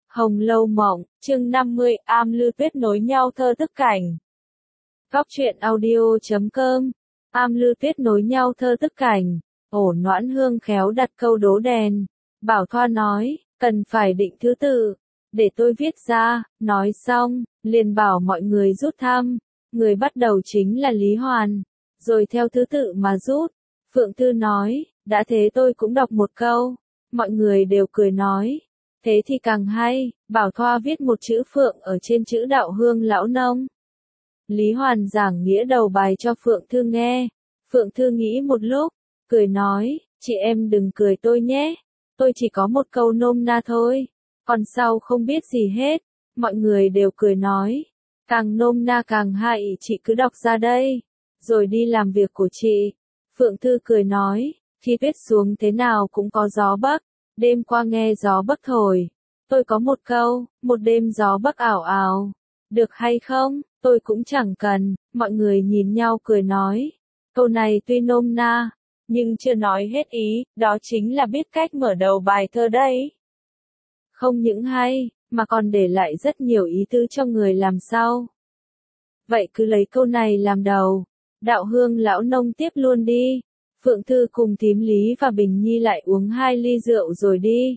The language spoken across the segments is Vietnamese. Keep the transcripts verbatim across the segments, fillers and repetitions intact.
Hồng Lâu Mộng, chương năm mươi, am lư tuyết nối nhau thơ tức cảnh. Góc truyện audio chấm com, am lư tuyết nối nhau thơ tức cảnh. Ổ Noãn Hương khéo đặt câu đố đèn. Bảo Thoa nói, cần phải định thứ tự, để tôi viết ra. Nói xong, liền bảo mọi người rút thăm. Người bắt đầu chính là Lý Hoàn, rồi theo thứ tự mà rút. Phượng Thư nói, đã thế tôi cũng đọc một câu. Mọi người đều cười nói, thế thì càng hay. Bảo Thoa viết một chữ Phượng ở trên chữ Đạo Hương Lão Nông. Lý Hoàn giảng nghĩa đầu bài cho Phượng Thư nghe. Phượng Thư nghĩ một lúc, cười nói, chị em đừng cười tôi nhé. Tôi chỉ có một câu nôm na thôi, còn sau không biết gì hết. Mọi người đều cười nói, càng nôm na càng hay, chị cứ đọc ra đây, rồi đi làm việc của chị. Phượng Thư cười nói, khi tuyết xuống thế nào cũng có gió bắc. Đêm qua nghe gió bắc thổi, tôi có một câu, một đêm gió bắc ảo ảo. Được hay không, tôi cũng chẳng cần. Mọi người nhìn nhau cười nói, câu này tuy nôm na, nhưng chưa nói hết ý, đó chính là biết cách mở đầu bài thơ đấy. Không những hay, mà còn để lại rất nhiều ý tứ cho người làm sau. Vậy cứ lấy câu này làm đầu. Đạo Hương Lão Nông tiếp luôn đi. Phượng Thư cùng Thím Lý và Bình Nhi lại uống hai ly rượu rồi đi.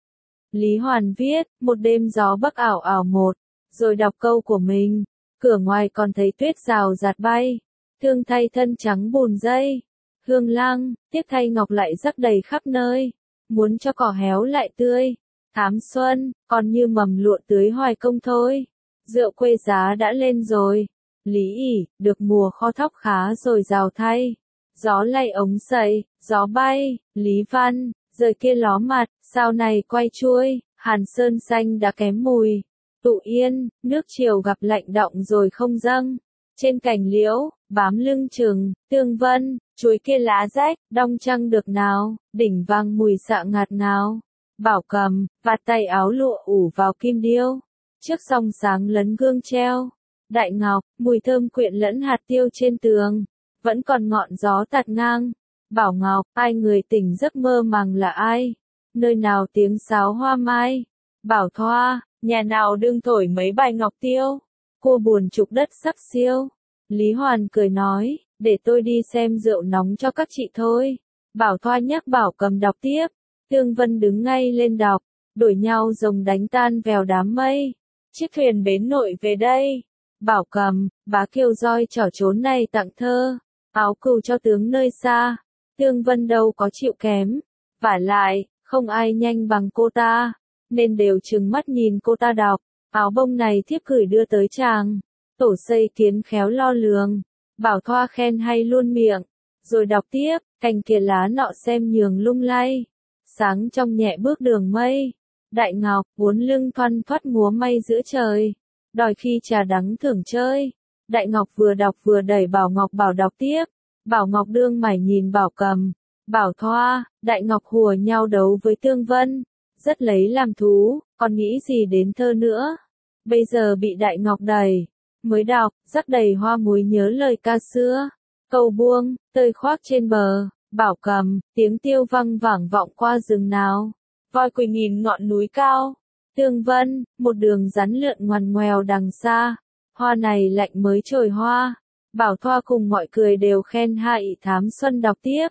Lý Hoàn viết, một đêm gió bắc ảo ảo một, rồi đọc câu của mình. Cửa ngoài còn thấy tuyết rào rạt bay, thương thay thân trắng bùn dây. Hương lăng, tiếc thay ngọc lại rắc đầy khắp nơi, muốn cho cỏ héo lại tươi. Thám xuân, còn như mầm lụa tưới hoài công thôi. Rượu quê giá đã lên rồi. Lý ỉ, được mùa kho thóc khá rồi rào thay. Gió lay ống sậy, gió bay. Lý Văn, rời kia ló mặt, sao này quay chuôi. Hàn sơn xanh đã kém mùi. Tụ yên, nước chiều gặp lạnh đọng rồi không dâng. Trên cành liễu, bám lưng chừng. Tương Vân, chuối kia lá rách, đong trăng được nào. Đỉnh vang mùi xạ ngạt ngào. Bảo Cầm, vạt tay áo lụa ủ vào kim điêu. Trước song sáng lấn gương treo. Đại Ngọc, mùi thơm quyện lẫn hạt tiêu trên tường. Vẫn còn ngọn gió tạt ngang. Bảo Ngọc, ai người tỉnh giấc mơ màng là ai? Nơi nào tiếng sáo hoa mai? Bảo Thoa, nhà nào đương thổi mấy bài ngọc tiêu? Cua buồn trục đất sắc siêu. Lý Hoàn cười nói, để tôi đi xem rượu nóng cho các chị thôi. Bảo Thoa nhắc Bảo Cầm đọc tiếp. Tương Vân đứng ngay lên đọc, đổi nhau rồng đánh tan vèo đám mây. Chiếc thuyền bến nội về đây. Bảo Cầm, bá kêu roi trỏ trốn này tặng thơ. Áo cừu cho tướng nơi xa. Tương Vân đâu có chịu kém. Vả lại, không ai nhanh bằng cô ta, nên đều trừng mắt nhìn cô ta đọc. Áo bông này thiếp gửi đưa tới chàng. Tổ xây kiến khéo lo lường. Bảo Thoa khen hay luôn miệng. Rồi đọc tiếp, cành kia lá nọ xem nhường lung lay. Sáng trong nhẹ bước đường mây. Đại Ngọc, uốn lưng thoăn thoắt múa may giữa trời. Đòi khi trà đắng thưởng chơi. Đại Ngọc vừa đọc vừa đẩy Bảo Ngọc bảo đọc tiếp. Bảo Ngọc đương mải nhìn Bảo Cầm. Bảo Thoa, Đại Ngọc hùa nhau đấu với Tương Vân. Rất lấy làm thú, còn nghĩ gì đến thơ nữa. Bây giờ bị Đại Ngọc đẩy. Mới đọc, rắc đầy hoa muối nhớ lời ca xưa. Cầu buông, tơi khoác trên bờ. Bảo Cầm, tiếng tiêu văng vẳng vọng qua rừng nào. Voi quỳ nhìn ngọn núi cao. Tương Vân, một đường rắn lượn ngoằn ngoèo đằng xa. Hoa này lạnh mới trồi hoa. Bảo Thoa cùng mọi cười đều khen hay. Thám xuân đọc tiếp.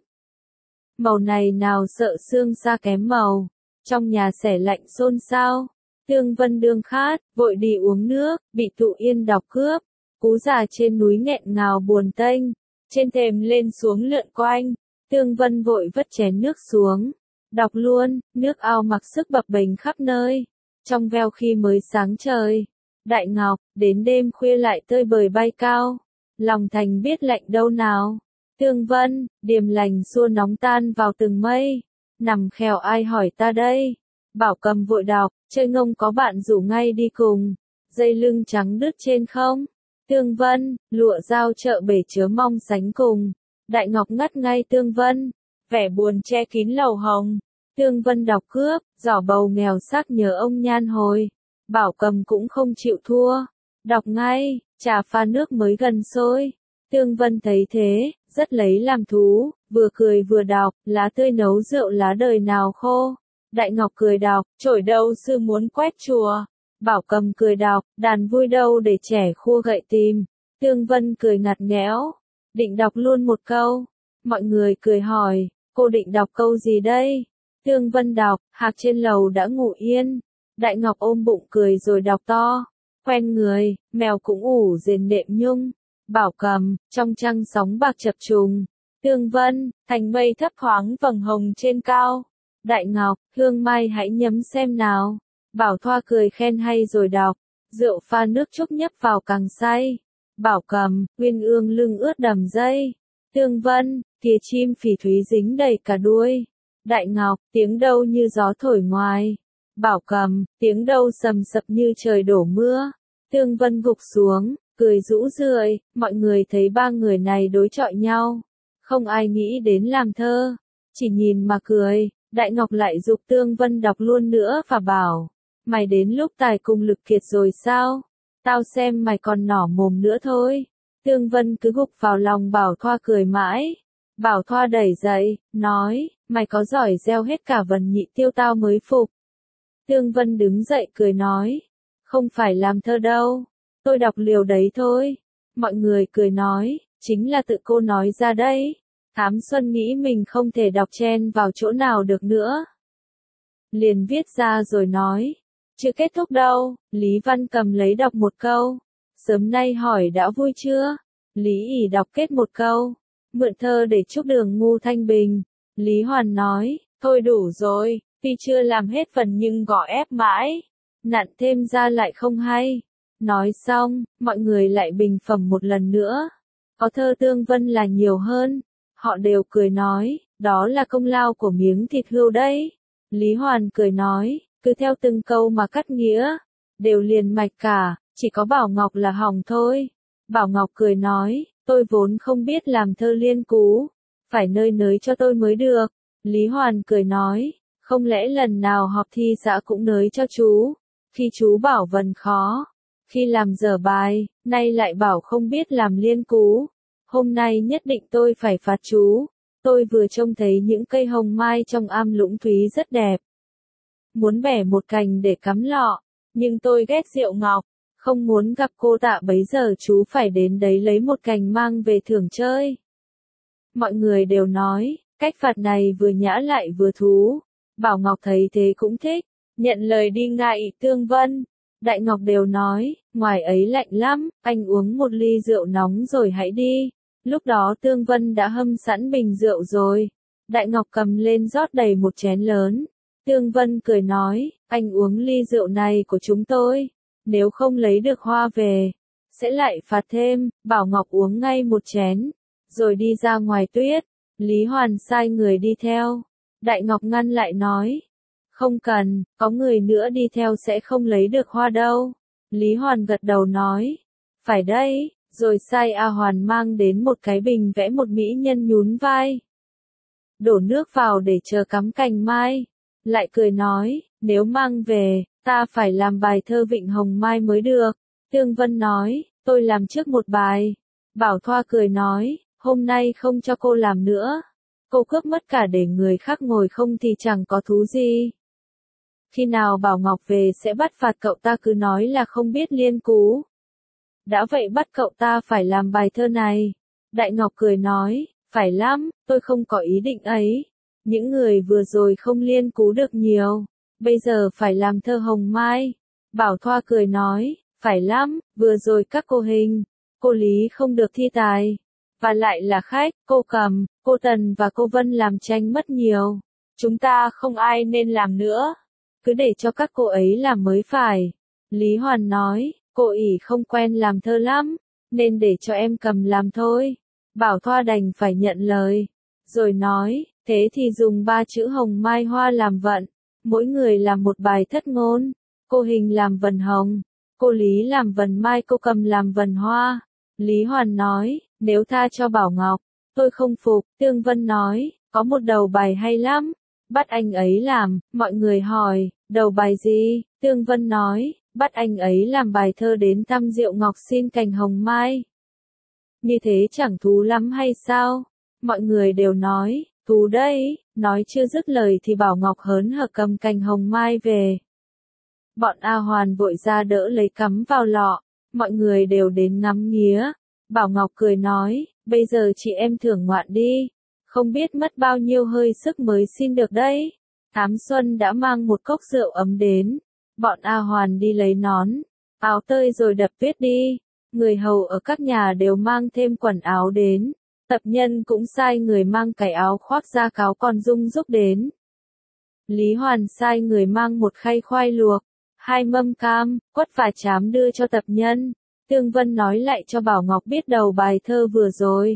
Màu này nào sợ sương xa kém màu. Trong nhà xẻ lạnh xôn xao. Tương Vân đương khát, vội đi uống nước, bị Tụ Yên đọc cướp. Cú già trên núi nghẹn ngào buồn tênh. Trên thềm lên xuống lượn quanh. Tương Vân vội vất chén nước xuống. Đọc luôn, nước ao mặc sức bập bềnh khắp nơi. Trong veo khi mới sáng trời. Đại Ngọc, đến đêm khuya lại tơi bời bay cao. Lòng thành biết lạnh đâu nào. Tương Vân, điềm lành xua nóng tan vào từng mây. Nằm khèo ai hỏi ta đây. Bảo Cầm vội đọc, chơi ngông có bạn rủ ngay đi cùng. Dây lưng trắng đứt trên không. Tương Vân, lụa dao chợ bể chớ mong sánh cùng. Đại Ngọc ngắt ngay Tương Vân, vẻ buồn che kín lầu hồng. Tương Vân đọc cướp, giỏ bầu nghèo sắc nhớ ông nhan hồi. Bảo Cầm cũng không chịu thua. Đọc ngay, trà pha nước mới gần sôi. Tương Vân thấy thế, rất lấy làm thú, vừa cười vừa đọc, lá tươi nấu rượu lá đời nào khô. Đại Ngọc cười đọc, trổi đâu sư muốn quét chùa. Bảo Cầm cười đọc, đàn vui đâu để trẻ khua gậy tìm. Tương Vân cười ngặt nghẽo, định đọc luôn một câu. Mọi người cười hỏi, cô định đọc câu gì đây? Tương Vân đọc, hạc trên lầu đã ngủ yên. Đại Ngọc ôm bụng cười rồi đọc to, quen người, mèo cũng ủ rền nệm nhung. Bảo Cầm, trong trăng sóng bạc chập trùng. Tương Vân, thành mây thấp thoáng vầng hồng trên cao. Đại Ngọc, hương mai hãy nhấm xem nào. Bảo Thoa cười khen hay rồi đọc, rượu pha nước chúc nhấp vào càng say. Bảo Cầm, uyên ương lưng ướt đầm dây. Tương Vân, kìa chim phỉ thúy dính đầy cả đuôi. Đại Ngọc, tiếng đâu như gió thổi ngoài. Bảo Cầm, tiếng đâu sầm sập như trời đổ mưa. Tương Vân gục xuống, cười rũ rượi, mọi người thấy ba người này đối chọi nhau. Không ai nghĩ đến làm thơ, chỉ nhìn mà cười. Đại Ngọc lại giục Tương Vân đọc luôn nữa và bảo, mày đến lúc tài cùng lực kiệt rồi sao? Tao xem mày còn nỏ mồm nữa thôi. Tương Vân cứ gục vào lòng Bảo Thoa cười mãi. Bảo Thoa đẩy dậy, nói, mày có giỏi gieo hết cả vần nhị tiêu tao mới phục. Tương Vân đứng dậy cười nói, không phải làm thơ đâu, tôi đọc liều đấy thôi. Mọi người cười nói, chính là tự cô nói ra đấy. Thám Xuân nghĩ mình không thể đọc chen vào chỗ nào được nữa. Liền viết ra rồi nói, chưa kết thúc đâu. Lý Văn Cầm lấy đọc một câu. Sớm nay hỏi đã vui chưa? Lý ỉ đọc kết một câu. Mượn thơ để chúc đường ngu thanh bình. Lý Hoàn nói, thôi đủ rồi, tuy chưa làm hết phần nhưng gõ ép mãi. Nặn thêm ra lại không hay. Nói xong, mọi người lại bình phẩm một lần nữa. Có thơ Tương Vân là nhiều hơn. Họ đều cười nói, đó là công lao của miếng thịt hươu đấy. Lý Hoàn cười nói, cứ theo từng câu mà cắt nghĩa, đều liền mạch cả, chỉ có Bảo Ngọc là hỏng thôi. Bảo Ngọc cười nói, tôi vốn không biết làm thơ liên cú, phải nơi nới cho tôi mới được. Lý Hoàn cười nói, không lẽ lần nào họp thi xã cũng nới cho chú, khi chú bảo vần khó, khi làm dở bài, nay lại bảo không biết làm liên cú. Hôm nay nhất định tôi phải phạt chú. Tôi vừa trông thấy những cây hồng mai trong am Lũng Thúy rất đẹp. Muốn bẻ một cành để cắm lọ, nhưng tôi ghét rượu ngọc, không muốn gặp cô tạ bấy giờ chú phải đến đấy lấy một cành mang về thưởng chơi. Mọi người đều nói, cách phạt này vừa nhã lại vừa thú. Bảo Ngọc thấy thế cũng thích, nhận lời đi ngại Tương Vân. Đại Ngọc đều nói, ngoài ấy lạnh lắm, anh uống một ly rượu nóng rồi hãy đi. Lúc đó Tương Vân đã hâm sẵn bình rượu rồi. Đại Ngọc cầm lên rót đầy một chén lớn. Tương Vân cười nói, anh uống ly rượu này của chúng tôi. Nếu không lấy được hoa về, sẽ lại phạt thêm. Bảo Ngọc uống ngay một chén, rồi đi ra ngoài tuyết. Lý Hoàn sai người đi theo. Đại Ngọc ngăn lại nói, không cần, có người nữa đi theo sẽ không lấy được hoa đâu. Lý Hoàn gật đầu nói, phải đây. Rồi sai A Hoàn mang đến một cái bình vẽ một mỹ nhân nhún vai. Đổ nước vào để chờ cắm cành mai. Lại cười nói, nếu mang về, ta phải làm bài thơ Vịnh Hồng Mai mới được. Tương Vân nói, tôi làm trước một bài. Bảo Thoa cười nói, hôm nay không cho cô làm nữa. Cô cướp mất cả để người khác ngồi không thì chẳng có thú gì. Khi nào Bảo Ngọc về sẽ bắt phạt cậu ta cứ nói là không biết liên cú. Đã vậy bắt cậu ta phải làm bài thơ này. Đại Ngọc cười nói, phải lắm, tôi không có ý định ấy. Những người vừa rồi không liên cú được nhiều, bây giờ phải làm thơ Hồng Mai. Bảo Thoa cười nói, phải lắm, vừa rồi các cô Hình, cô Lý không được thi tài. Và lại là khách, cô Cầm, cô Tần và cô Vân làm tranh mất nhiều. Chúng ta không ai nên làm nữa. Cứ để cho các cô ấy làm mới phải. Lý Hoàn nói, cô ỉ không quen làm thơ lắm, nên để cho em Cầm làm thôi. Bảo Thoa đành phải nhận lời. Rồi nói, thế thì dùng ba chữ Hồng Mai Hoa làm vận. Mỗi người làm một bài thất ngôn. Cô Hình làm vần hồng, cô Lý làm vần mai, cô Cầm làm vần hoa. Lý Hoàn nói, nếu tha cho Bảo Ngọc, tôi không phục. Tương Vân nói, có một đầu bài hay lắm, bắt anh ấy làm. Mọi người hỏi, đầu bài gì? Tương Vân nói, bắt anh ấy làm bài thơ đến thăm Diệu Ngọc xin cành hồng mai. Như thế chẳng thú lắm hay sao? Mọi người đều nói, thú đấy, nói chưa dứt lời thì Bảo Ngọc hớn hở cầm cành hồng mai về. Bọn A Hoàn vội ra đỡ lấy cắm vào lọ, mọi người đều đến ngắm nghía. Bảo Ngọc cười nói, bây giờ chị em thưởng ngoạn đi, không biết mất bao nhiêu hơi sức mới xin được đấy. Thám Xuân đã mang một cốc rượu ấm đến, bọn A Hoàn đi lấy nón, áo tơi rồi đập tuyết đi, người hầu ở các nhà đều mang thêm quần áo đến, tập nhân cũng sai người mang cái áo khoác da cáo con dung giúp đến. Lý Hoàn sai người mang một khay khoai luộc, hai mâm cam, quất và chám đưa cho tập nhân. Tương Vân nói lại cho Bảo Ngọc biết đầu bài thơ vừa rồi.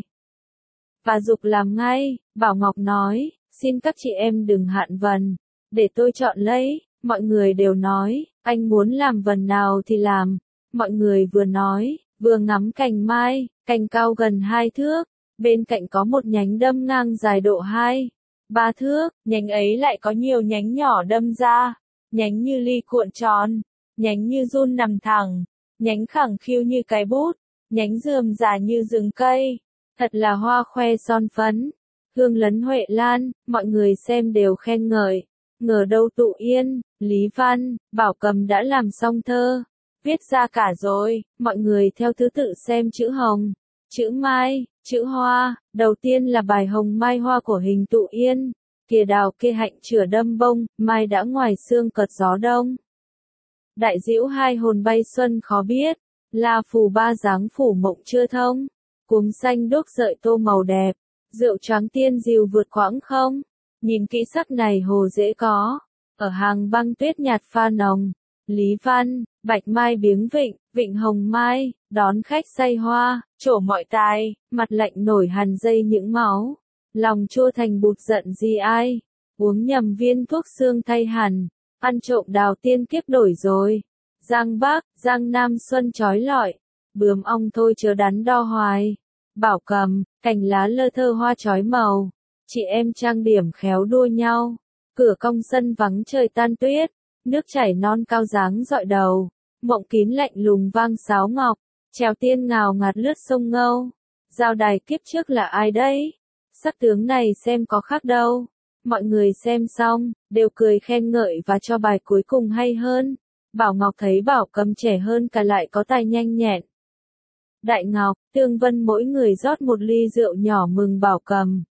Và dục làm ngay, Bảo Ngọc nói, xin các chị em đừng hạn vần, để tôi chọn lấy. Mọi người đều nói, anh muốn làm vần nào thì làm. Mọi người vừa nói, vừa ngắm cành mai, cành cao gần hai thước, bên cạnh có một nhánh đâm ngang dài độ hai, ba thước, nhánh ấy lại có nhiều nhánh nhỏ đâm ra, nhánh như ly cuộn tròn, nhánh như giun nằm thẳng, nhánh khẳng khiu như cái bút, nhánh rườm rà như rừng cây, thật là hoa khoe son phấn, hương lấn huệ lan, mọi người xem đều khen ngợi. Ngờ đâu Tụ Yên, Lý Văn, Bảo Cầm đã làm xong thơ, viết ra cả rồi, mọi người theo thứ tự xem chữ hồng, chữ mai, chữ hoa, đầu tiên là bài hồng mai hoa của hình Tụ Yên, kìa đào kia hạnh chửa đâm bông, mai đã ngoài sương cợt gió đông. Đại diễu hai hồn bay xuân khó biết, la phù ba dáng phủ mộng chưa thông, cuống xanh đúc sợi tô màu đẹp, rượu trắng tiên diều vượt quãng không. Nhìn kỹ sắc này hồ dễ có, ở hàng băng tuyết nhạt pha nồng, Lý Văn, bạch mai biếng vịnh, vịnh hồng mai, đón khách say hoa, trổ mọi tài, mặt lạnh nổi hằn dây những máu, lòng chua thành bụt giận gì ai, uống nhầm viên thuốc xương thay hẳn, ăn trộm đào tiên kiếp đổi rồi, Giang Bắc, Giang Nam xuân trói lọi, bướm ong thôi chớ đắn đo hoài, Bảo Cầm, cành lá lơ thơ hoa trói màu. Chị em trang điểm khéo đua nhau, cửa cong sân vắng trời tan tuyết, nước chảy non cao dáng dọi đầu, mộng kín lạnh lùng vang sáo ngọc, trèo tiên ngào ngạt lướt sông Ngâu, giao đài kiếp trước là ai đấy, sắc tướng này xem có khác đâu, mọi người xem xong, đều cười khen ngợi và cho bài cuối cùng hay hơn, Bảo Ngọc thấy Bảo Cầm trẻ hơn cả lại có tài nhanh nhẹn. Đại Ngọc, Tương Vân mỗi người rót một ly rượu nhỏ mừng Bảo Cầm.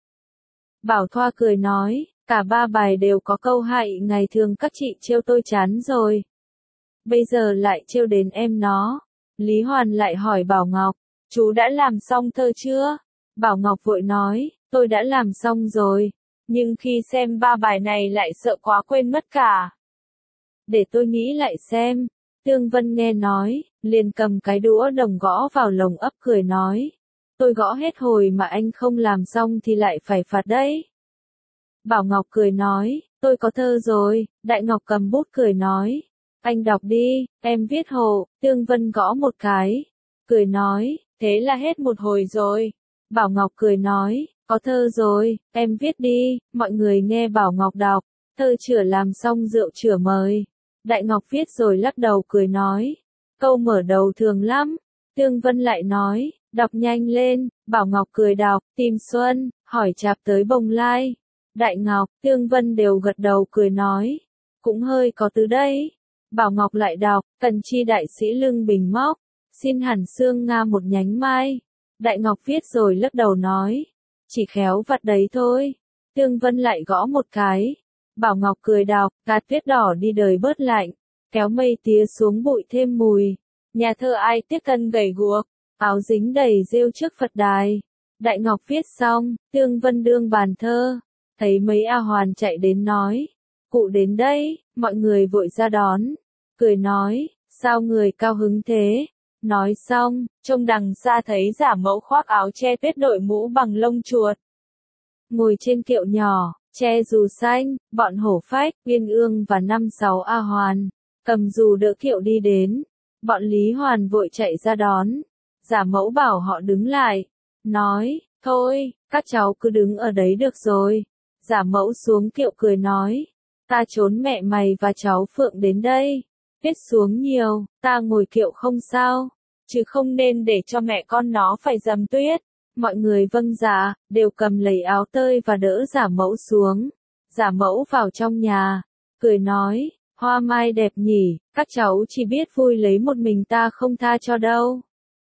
Bảo Thoa cười nói, cả ba bài đều có câu hại ngày thường các chị trêu tôi chán rồi. Bây giờ lại trêu đến em nó. Lý Hoàn lại hỏi Bảo Ngọc, chú đã làm xong thơ chưa? Bảo Ngọc vội nói, tôi đã làm xong rồi, nhưng khi xem ba bài này lại sợ quá quên mất cả. Để tôi nghĩ lại xem. Tương Vân nghe nói, liền cầm cái đũa đồng gõ vào lồng ấp cười nói. Tôi gõ hết hồi mà anh không làm xong thì lại phải phạt đấy. Bảo Ngọc cười nói, tôi có thơ rồi, Đại Ngọc cầm bút cười nói. Anh đọc đi, em viết hộ, Tương Vân gõ một cái. Cười nói, thế là hết một hồi rồi. Bảo Ngọc cười nói, có thơ rồi, em viết đi, mọi người nghe Bảo Ngọc đọc. Thơ chửa làm xong rượu chửa mời. Đại Ngọc viết rồi lắc đầu cười nói. Câu mở đầu thường lắm. Tương Vân lại nói, đọc nhanh lên, Bảo Ngọc cười đọc, tìm xuân, hỏi chạp tới bồng lai. Đại Ngọc, Tương Vân đều gật đầu cười nói, cũng hơi có từ đây. Bảo Ngọc lại đọc, cần chi đại sĩ lưng bình móc, xin hẳn xương nga một nhánh mai. Đại Ngọc viết rồi lắc đầu nói, chỉ khéo vặt đấy thôi. Tương Vân lại gõ một cái. Bảo Ngọc cười đọc, gạt tuyết đỏ đi đời bớt lạnh, kéo mây tía xuống bụi thêm mùi. Nhà thơ ai tiếc thân gầy guộc, áo dính đầy rêu trước Phật đài. Đại Ngọc viết xong, Tương Vân đương bàn thơ, thấy mấy A Hoàn chạy đến nói, cụ đến đây, mọi người vội ra đón, cười nói, sao người cao hứng thế? Nói xong, trông đằng xa thấy giả mẫu khoác áo che tuyết đội mũ bằng lông chuột. Ngồi trên kiệu nhỏ, che dù xanh, bọn Hổ Phách, Uyên Ương và năm sáu A Hoàn, cầm dù đỡ kiệu đi đến. Bọn Lý Hoàn vội chạy ra đón. Giả mẫu bảo họ đứng lại. Nói, thôi, các cháu cứ đứng ở đấy được rồi. Giả mẫu xuống kiệu cười nói. Ta trốn mẹ mày và cháu Phượng đến đây. Tuyết xuống nhiều, ta ngồi kiệu không sao. Chứ không nên để cho mẹ con nó phải dầm tuyết. Mọi người vâng dạ, đều cầm lấy áo tơi và đỡ giả mẫu xuống. Giả mẫu vào trong nhà, cười nói, hoa mai đẹp nhỉ, các cháu chỉ biết vui lấy một mình ta không tha cho đâu.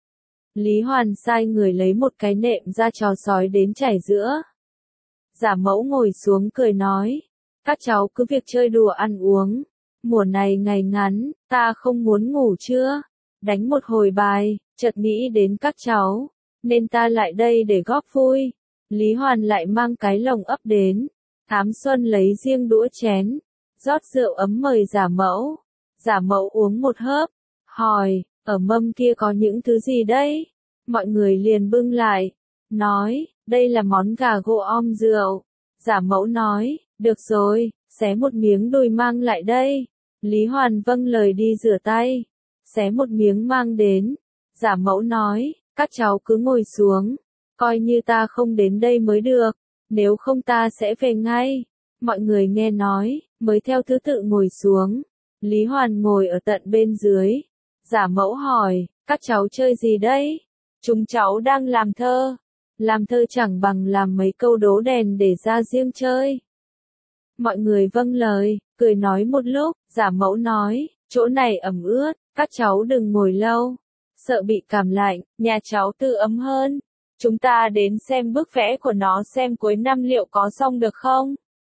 Lý Hoàn sai người lấy một cái nệm ra trò sói đến trải giữa. Giả mẫu ngồi xuống cười nói, các cháu cứ việc chơi đùa ăn uống. Mùa này ngày ngắn, ta không muốn ngủ chưa? Đánh một hồi bài, chợt nghĩ đến các cháu, nên ta lại đây để góp vui. Lý Hoàn lại mang cái lồng ấp đến. Thám Xuân lấy riêng đũa chén, rót rượu ấm mời giả mẫu. Giả mẫu uống một hớp, hỏi, ở mâm kia có những thứ gì đây? Mọi người liền bưng lại, nói, đây là món gà gô om rượu. Giả mẫu nói, được rồi, xé một miếng đùi mang lại đây. Lý Hoàn vâng lời đi rửa tay, xé một miếng mang đến. Giả mẫu nói, các cháu cứ ngồi xuống, coi như ta không đến đây mới được, nếu không ta sẽ về ngay. Mọi người nghe nói, mới theo thứ tự ngồi xuống. Lý Hoàn ngồi ở tận bên dưới. Giả mẫu hỏi, các cháu chơi gì đấy? Chúng cháu đang làm thơ. Làm thơ chẳng bằng làm mấy câu đố đèn để ra riêng chơi. Mọi người vâng lời, cười nói một lúc. Giả mẫu nói, chỗ này ẩm ướt, các cháu đừng ngồi lâu, sợ bị cảm lạnh, nhà cháu tự ấm hơn. Chúng ta đến xem bức vẽ của nó xem cuối năm liệu có xong được không?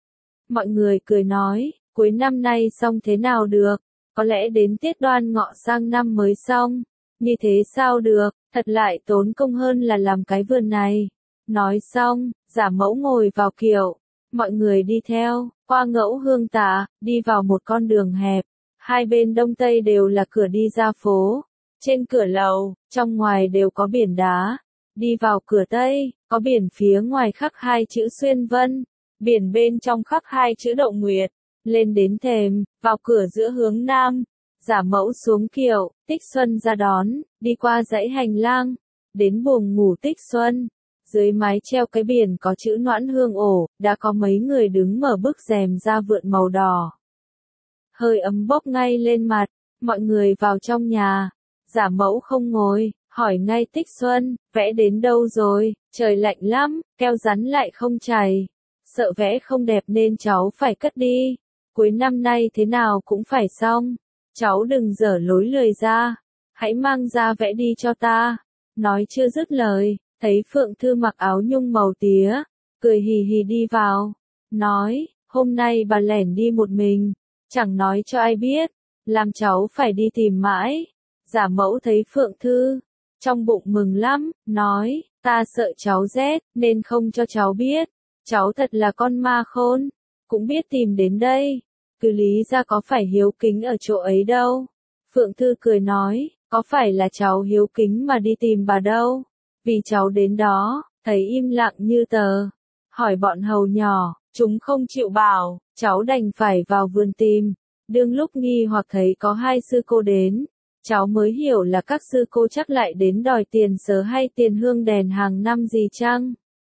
Mọi người cười nói, cuối năm nay xong thế nào được, có lẽ đến tiết Đoan Ngọ sang năm mới xong. Như thế sao được, thật lại tốn công hơn là làm cái vườn này. Nói xong, giả mẫu ngồi vào kiệu, mọi người đi theo, qua Ngẫu Hương Tạ, đi vào một con đường hẹp. Hai bên đông tây đều là cửa đi ra phố. Trên cửa lầu, trong ngoài đều có biển đá. Đi vào cửa tây, có biển phía ngoài khắc hai chữ Xuyên Vân. Biển bên trong khắc hai chữ Đậu Nguyệt. Lên đến thềm, vào cửa giữa hướng nam. Giả mẫu xuống kiệu, Tích Xuân ra đón, đi qua dãy hành lang, đến buồng ngủ Tích Xuân. Dưới mái treo cái biển có chữ Noãn Hương ổ, đã có mấy người đứng mở bức rèm ra vượn màu đỏ. Hơi ấm bốc ngay lên mặt, mọi người vào trong nhà. Giả mẫu không ngồi, hỏi ngay Tích Xuân, vẽ đến đâu rồi, trời lạnh lắm, keo rắn lại không chảy. Sợ vẽ không đẹp nên cháu phải cất đi, cuối năm nay thế nào cũng phải xong. Cháu đừng dở lối lười ra, hãy mang ra vẽ đi cho ta. Nói chưa dứt lời, thấy Phượng Thư mặc áo nhung màu tía, cười hì hì đi vào, nói, hôm nay bà lẻn đi một mình, chẳng nói cho ai biết, làm cháu phải đi tìm mãi. Giả mẫu thấy Phượng Thư, trong bụng mừng lắm, nói, ta sợ cháu rét, nên không cho cháu biết. Cháu thật là con ma khôn, cũng biết tìm đến đây. Cứ lý ra có phải hiếu kính ở chỗ ấy đâu. Phượng Thư cười nói, có phải là cháu hiếu kính mà đi tìm bà đâu. Vì cháu đến đó, thấy im lặng như tờ. Hỏi bọn hầu nhỏ, chúng không chịu bảo, cháu đành phải vào vườn tìm. Đương lúc nghi hoặc thấy có hai sư cô đến, cháu mới hiểu là các sư cô chắc lại đến đòi tiền sớ hay tiền hương đèn hàng năm gì chăng.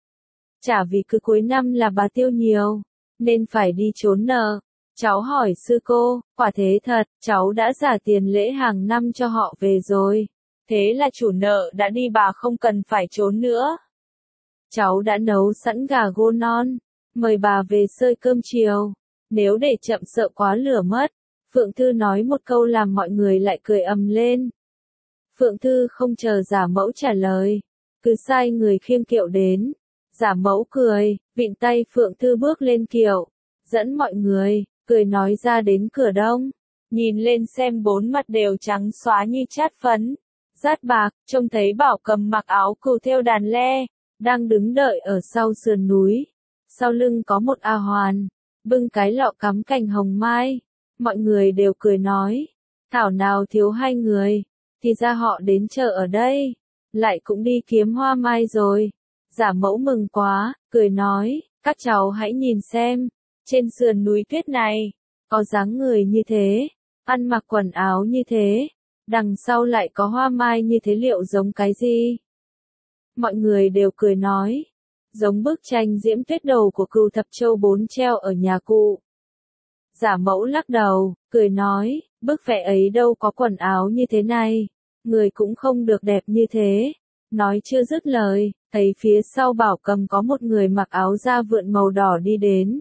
Chả vì cứ cuối năm là bà tiêu nhiều, nên phải đi trốn nợ. Cháu hỏi sư cô, quả thế thật, cháu đã trả tiền lễ hàng năm cho họ về rồi. Thế là chủ nợ đã đi, bà không cần phải trốn nữa. Cháu đã nấu sẵn gà gô non, mời bà về xơi cơm chiều. Nếu để chậm sợ quá lửa mất. Phượng Thư nói một câu làm mọi người lại cười ầm lên. Phượng Thư không chờ giả mẫu trả lời, cứ sai người khiêng kiệu đến. Giả mẫu cười, vịn tay Phượng Thư bước lên kiệu, dẫn mọi người, cười nói ra đến cửa đông. Nhìn lên xem bốn mặt đều trắng xóa như chát phấn, rát bạc, trông thấy Bảo Cầm mặc áo cừu thêu đàn le, đang đứng đợi ở sau sườn núi. Sau lưng có một A Hoàn, bưng cái lọ cắm cành hồng mai. Mọi người đều cười nói, thảo nào thiếu hai người, thì ra họ đến chợ ở đây, lại cũng đi kiếm hoa mai rồi. Giả mẫu mừng quá, cười nói, các cháu hãy nhìn xem, trên sườn núi tuyết này, có dáng người như thế, ăn mặc quần áo như thế, đằng sau lại có hoa mai như thế, liệu giống cái gì? Mọi người đều cười nói, giống bức tranh diễm tuyết đầu của Cừu Thập Châu Bốn treo ở nhà cụ. Giả mẫu lắc đầu, cười nói, bức vẽ ấy đâu có quần áo như thế này, người cũng không được đẹp như thế. Nói chưa dứt lời, thấy phía sau Bảo Cầm có một người mặc áo da vượn màu đỏ đi đến.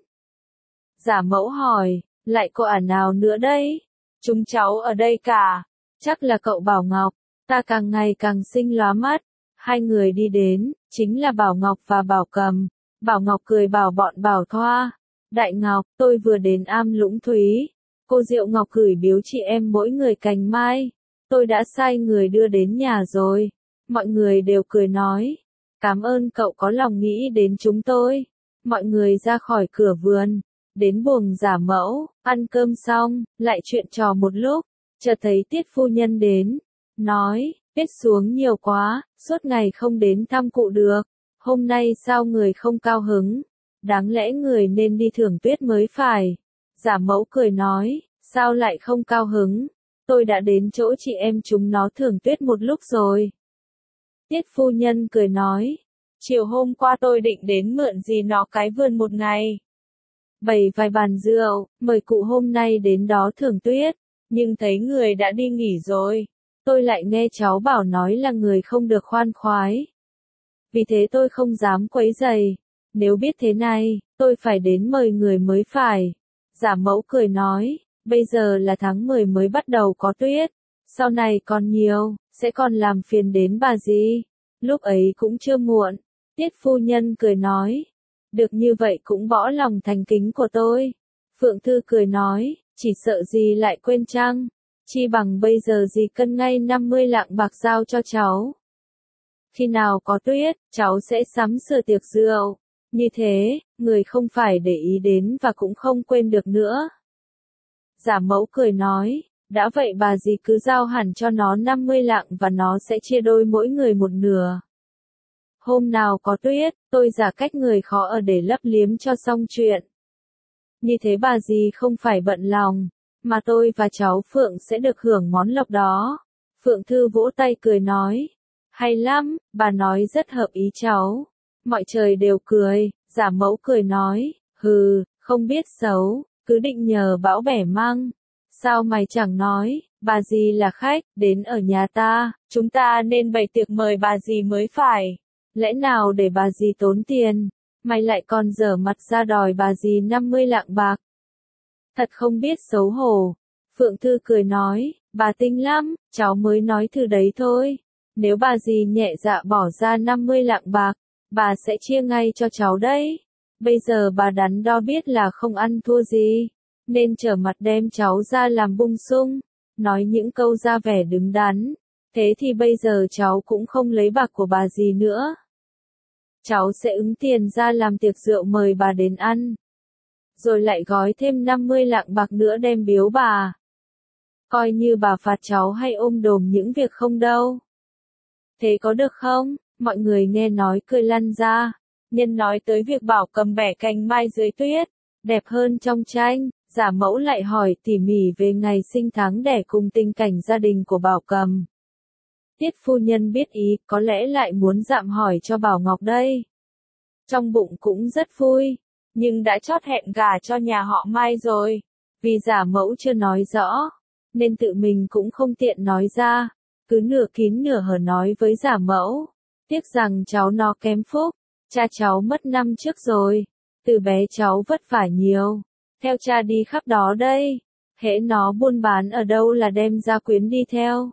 Giả mẫu hỏi, lại cô ả nào nữa đây? Chúng cháu ở đây cả, chắc là cậu Bảo Ngọc, ta càng ngày càng xinh lóa mắt. Hai người đi đến, chính là Bảo Ngọc và Bảo Cầm. Bảo Ngọc cười bảo bọn Bảo Thoa, Đại Ngọc, tôi vừa đến Am Lũng Thúy. Cô Diệu Ngọc gửi biếu chị em mỗi người cành mai. Tôi đã sai người đưa đến nhà rồi. Mọi người đều cười nói, cảm ơn cậu có lòng nghĩ đến chúng tôi. Mọi người ra khỏi cửa vườn, đến buồng Giả mẫu, ăn cơm xong, lại chuyện trò một lúc, chợt thấy Tiết phu nhân đến, nói, Tuyết xuống nhiều quá, suốt ngày không đến thăm cụ được, hôm nay sao người không cao hứng, đáng lẽ người nên đi thưởng Tuyết mới phải. Giả mẫu cười nói, sao lại không cao hứng, tôi đã đến chỗ chị em chúng nó thưởng Tuyết một lúc rồi. Tiết phu nhân cười nói, chiều hôm qua tôi định đến mượn gì nó cái vườn một ngày. Bày vài bàn rượu, mời cụ hôm nay đến đó thưởng Tuyết, nhưng thấy người đã đi nghỉ rồi. Tôi lại nghe cháu bảo nói là người không được khoan khoái. Vì thế tôi không dám quấy rầy, nếu biết thế này, tôi phải đến mời người mới phải. Giả mẫu cười nói, bây giờ là tháng mười mới bắt đầu có tuyết, sau này còn nhiều, sẽ còn làm phiền đến bà gì, lúc ấy cũng chưa muộn. Tiết phu nhân cười nói, được như vậy cũng bỏ lòng thành kính của tôi. Phượng Thư cười nói, chỉ sợ gì lại quên chăng, chi bằng bây giờ gì cân ngay năm mươi lạng bạc giao cho cháu. Khi nào có tuyết, cháu sẽ sắm sửa tiệc rượu, như thế, người không phải để ý đến và cũng không quên được nữa. Giả mẫu cười nói, đã vậy bà dì cứ giao hẳn cho nó năm mươi lạng và nó sẽ chia đôi mỗi người một nửa. Hôm nào có tuyết, tôi giả cách người khó ở để lấp liếm cho xong chuyện. Như thế bà dì không phải bận lòng, mà tôi và cháu Phượng sẽ được hưởng món lộc đó. Phượng Thư vỗ tay cười nói, hay lắm, bà nói rất hợp ý cháu. Mọi trời đều cười, giả mẫu cười nói, hừ, không biết xấu, cứ định nhờ bão bẻ măng. Sao mày chẳng nói, bà dì là khách, đến ở nhà ta, chúng ta nên bày tiệc mời bà dì mới phải. Lẽ nào để bà dì tốn tiền, mày lại còn dở mặt ra đòi bà dì năm mươi lạng bạc. Thật không biết xấu hổ. Phượng Thư cười nói, bà tinh lắm, cháu mới nói thử đấy thôi. Nếu bà dì nhẹ dạ bỏ ra năm mươi lạng bạc, bà sẽ chia ngay cho cháu đấy. Bây giờ bà đắn đo biết là không ăn thua gì, nên trở mặt đem cháu ra làm bung sung, nói những câu ra vẻ đứng đắn. Thế thì bây giờ cháu cũng không lấy bạc của bà dì nữa. Cháu sẽ ứng tiền ra làm tiệc rượu mời bà đến ăn. Rồi lại gói thêm năm mươi lạng bạc nữa đem biếu bà. Coi như bà phạt cháu hay ôm đồm những việc không đâu. Thế có được không? Mọi người nghe nói cười lăn ra. Nhân nói tới việc Bảo Cầm bẻ cành mai dưới tuyết, đẹp hơn trong tranh, giả mẫu lại hỏi tỉ mỉ về ngày sinh tháng đẻ cùng tình cảnh gia đình của Bảo Cầm. Tiết phu nhân biết ý, có lẽ lại muốn dạm hỏi cho Bảo Ngọc đây. Trong bụng cũng rất vui, nhưng đã chót hẹn gả cho nhà họ Mai rồi. Vì giả mẫu chưa nói rõ, nên tự mình cũng không tiện nói ra, cứ nửa kín nửa hở nói với giả mẫu. Tiếc rằng cháu nó kém phúc, cha cháu mất năm trước rồi, từ bé cháu vất vả nhiều, theo cha đi khắp đó đây, hễ nó buôn bán ở đâu là đem gia quyến đi theo.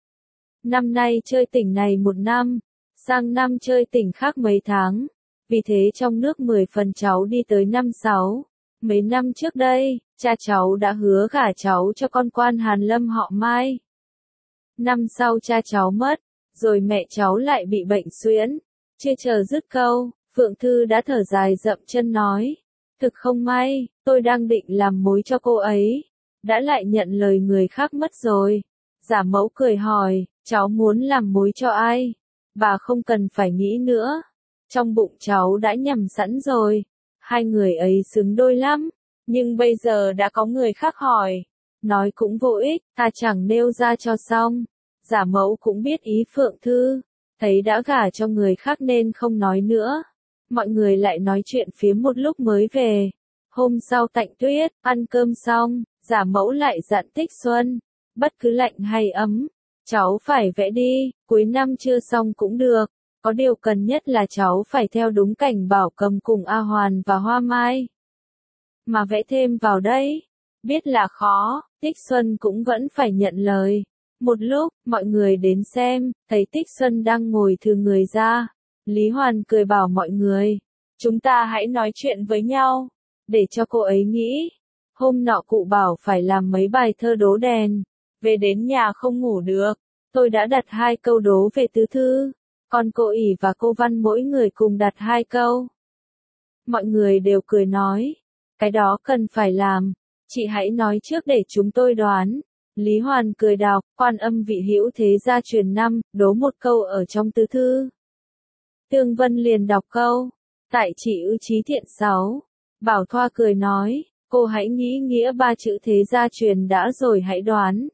Năm nay chơi tỉnh này một năm, sang năm chơi tỉnh khác mấy tháng, vì thế trong nước mười phần cháu đi tới năm sáu. Mấy năm trước đây, cha cháu đã hứa gả cháu cho con quan Hàn Lâm họ Mai. Năm sau cha cháu mất, rồi mẹ cháu lại bị bệnh suyễn. Chưa chờ dứt câu, Phượng Thư đã thở dài dậm chân nói, thực không may, tôi đang định làm mối cho cô ấy, đã lại nhận lời người khác mất rồi. Giả mẫu cười hỏi, cháu muốn làm mối cho ai? Bà không cần phải nghĩ nữa, trong bụng cháu đã nhầm sẵn rồi. Hai người ấy xứng đôi lắm, nhưng bây giờ đã có người khác hỏi, nói cũng vô ích, ta chẳng nêu ra cho xong. Giả mẫu cũng biết ý Phượng Thư, thấy đã gả cho người khác nên không nói nữa. Mọi người lại nói chuyện phiếm một lúc mới về. Hôm sau tạnh tuyết, ăn cơm xong, giả mẫu lại dặn Tích Xuân, bất cứ lạnh hay ấm, cháu phải vẽ đi, cuối năm chưa xong cũng được, Có điều cần nhất là cháu phải theo đúng cảnh Bảo Cầm cùng A Hoàn và Hoa Mai. Mà vẽ thêm vào đấy. Biết là khó, Tích Xuân cũng vẫn phải nhận lời. Một lúc, mọi người đến xem, thấy Tích Xuân đang ngồi thừ người ra. Lý Hoàn cười bảo mọi người, chúng ta hãy nói chuyện với nhau, để cho cô ấy nghĩ. Hôm nọ cụ bảo phải làm mấy bài thơ đố đèn, về đến nhà không ngủ được. Tôi đã đặt hai câu đố về tứ thư, còn cô ỷ và cô Văn mỗi người cùng đặt hai câu. Mọi người đều cười nói, cái đó cần phải làm, chị hãy nói trước để chúng tôi đoán. Lý Hoàn cười đọc, Quan Âm vị hữu thế gia truyền năm, đố một câu ở trong tứ thư. Tương Vân liền đọc câu, tại chị ư trí thiện sáu. Bảo Thoa cười nói, cô hãy nghĩ nghĩa ba chữ thế gia truyền đã rồi hãy đoán.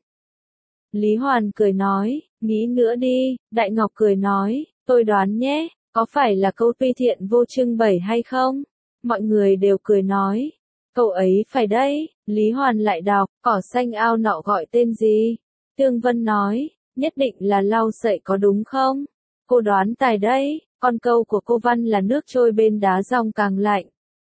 Lý Hoàn cười nói, nghĩ nữa đi. Đại Ngọc cười nói, tôi đoán nhé, có phải là câu tuy thiện vô trưng bảy hay không? Mọi người đều cười nói, câu ấy phải đấy. Lý Hoàn lại đọc, cỏ xanh ao nọ gọi tên gì? Tương Vân nói, nhất định là lau sậy có đúng không? Cô đoán tài đấy, còn câu của cô Văn là nước trôi bên đá dòng càng lạnh.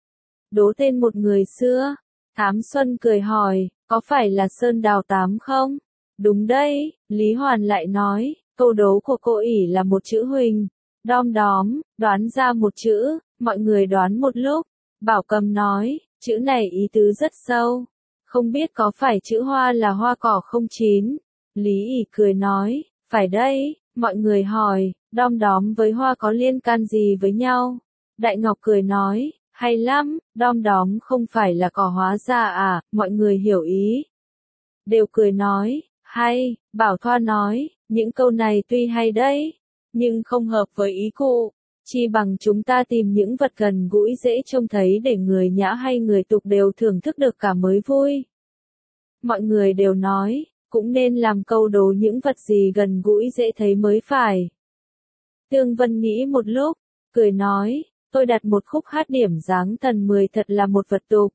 Đố tên một người xưa. Thám Xuân cười hỏi, có phải là Sơn Đào Tám không? Đúng đấy. Lý Hoàn lại nói, câu đố của cô ỷ là một chữ Huỳnh. Đom đóm, đoán ra một chữ, mọi người đoán một lúc. Bảo Cầm nói, chữ này ý tứ rất sâu. Không biết có phải chữ hoa là hoa cỏ không chín? Lý ỷ cười nói, phải đây. Mọi người hỏi, đom đóm với hoa có liên can gì với nhau? Đại Ngọc cười nói, hay lắm, đom đóm không phải là cỏ hóa ra à, mọi người hiểu ý. Đều cười nói, hay. Bảo Thoa nói, những câu này tuy hay đấy, nhưng không hợp với ý cụ. Chi bằng chúng ta tìm những vật gần gũi dễ trông thấy để người nhã hay người tục đều thưởng thức được cả mới vui. Mọi người đều nói, cũng nên làm câu đố những vật gì gần gũi dễ thấy mới phải. Tương Vân nghĩ một lúc, cười nói, tôi đặt một khúc hát điểm dáng thần mười thật là một vật tục.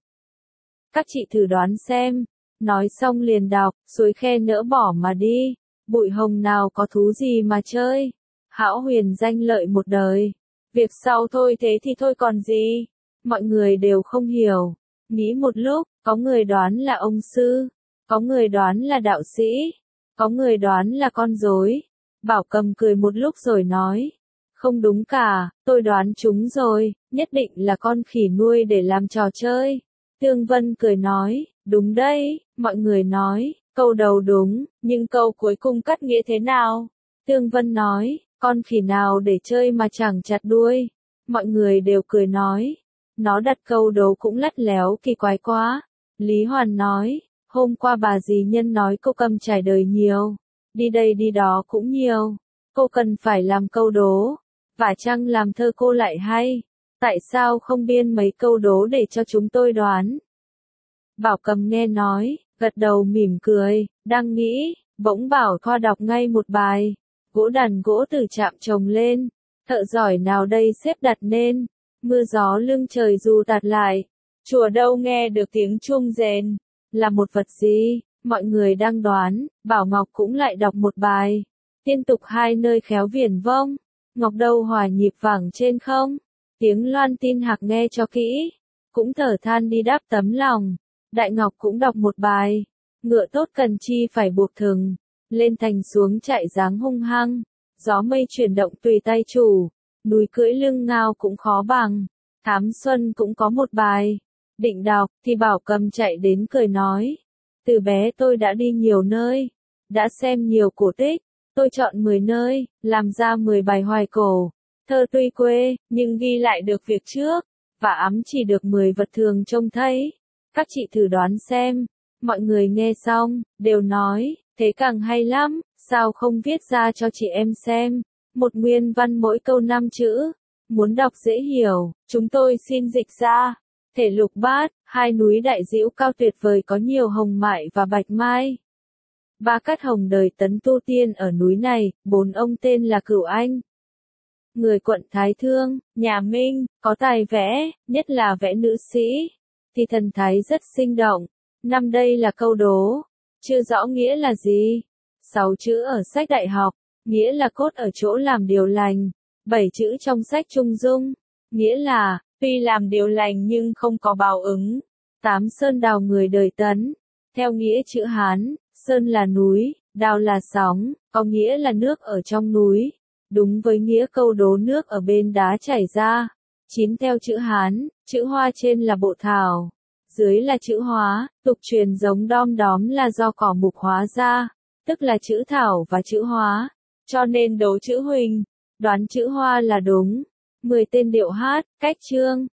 Các chị thử đoán xem. Nói xong liền đọc, suối khe nỡ bỏ mà đi, bụi hồng nào có thú gì mà chơi. Hão huyền danh lợi một đời, việc sau thôi thế thì thôi còn gì. Mọi người đều không hiểu. Nghĩ một lúc, có người đoán là ông sư, có người đoán là đạo sĩ, có người đoán là con rối. Bảo Cầm cười một lúc rồi nói, không đúng cả, tôi đoán chúng rồi, nhất định là con khỉ nuôi để làm trò chơi. Tương Vân cười nói, đúng đấy. Mọi người nói, câu đầu đúng, nhưng câu cuối cùng cắt nghĩa thế nào? Tương Vân nói, con khỉ nào để chơi mà chẳng chặt đuôi. Mọi người đều cười nói, nó đặt câu đố cũng lắt léo kỳ quái quá. Lý Hoàn nói, hôm qua bà dì Nhân nói cô Cầm trải đời nhiều, đi đây đi đó cũng nhiều, cô cần phải làm câu đố, và chăng làm thơ cô lại hay, tại sao không biên mấy câu đố để cho chúng tôi đoán? Bảo Cầm nghe nói, gật đầu mỉm cười, đang nghĩ, bỗng Bảo Thoa đọc ngay một bài, gỗ đàn gỗ từ chạm trồng lên, thợ giỏi nào đây xếp đặt nên, mưa gió lưng trời dù tạt lại, chùa đâu nghe được tiếng chuông rền, là một vật gì? Mọi người đang đoán, Bảo Ngọc cũng lại đọc một bài, tiên tục hai nơi khéo viển vông, ngọc đâu hòa nhịp vẳng trên không, tiếng loan tin hạc nghe cho kỹ, cũng thở than đi đáp tấm lòng. Đại Ngọc cũng đọc một bài, ngựa tốt cần chi phải buộc thừng, lên thành xuống chạy dáng hung hăng, gió mây chuyển động tùy tay chủ, núi cưỡi lưng ngao cũng khó bằng. Thám Xuân cũng có một bài, định đọc, thì Bảo Cầm chạy đến cười nói, từ bé tôi đã đi nhiều nơi, đã xem nhiều cổ tích, tôi chọn mười nơi, làm ra mười bài hoài cổ, thơ tuy quê, nhưng ghi lại được việc trước, và ám chỉ được mười vật thường trông thấy. Các chị thử đoán xem. Mọi người nghe xong, đều nói, thế càng hay lắm, sao không viết ra cho chị em xem. Một nguyên văn mỗi câu năm chữ. Muốn đọc dễ hiểu, chúng tôi xin dịch ra. Thể lục bát, hai núi đại diễu cao tuyệt vời có nhiều hồng mại và bạch mai. Ba cát hồng đời tấn tu tiên ở núi này, bốn ông tên là Cửu Anh. Người quận Thái Thương, nhà Minh, có tài vẽ, nhất là vẽ nữ sĩ. Thì thần thái rất sinh động. Năm đây là câu đố, chưa rõ nghĩa là gì. Sáu chữ ở sách đại học, nghĩa là cốt ở chỗ làm điều lành, Bảy chữ trong sách Trung Dung, nghĩa là, tuy làm điều lành nhưng không có báo ứng. Tám sơn đào người đời Tấn. Theo nghĩa chữ Hán, sơn là núi, đào là sóng, có nghĩa là nước ở trong núi. Đúng với nghĩa câu đố nước ở bên đá chảy ra. Chín theo chữ Hán, chữ hoa trên là bộ thảo, dưới là chữ hóa, tục truyền giống đom đóm là do cỏ mục hóa ra, tức là chữ thảo và chữ hóa, cho nên đố chữ huỳnh, đoán chữ hoa là đúng. Mười tên điệu hát, cách chương.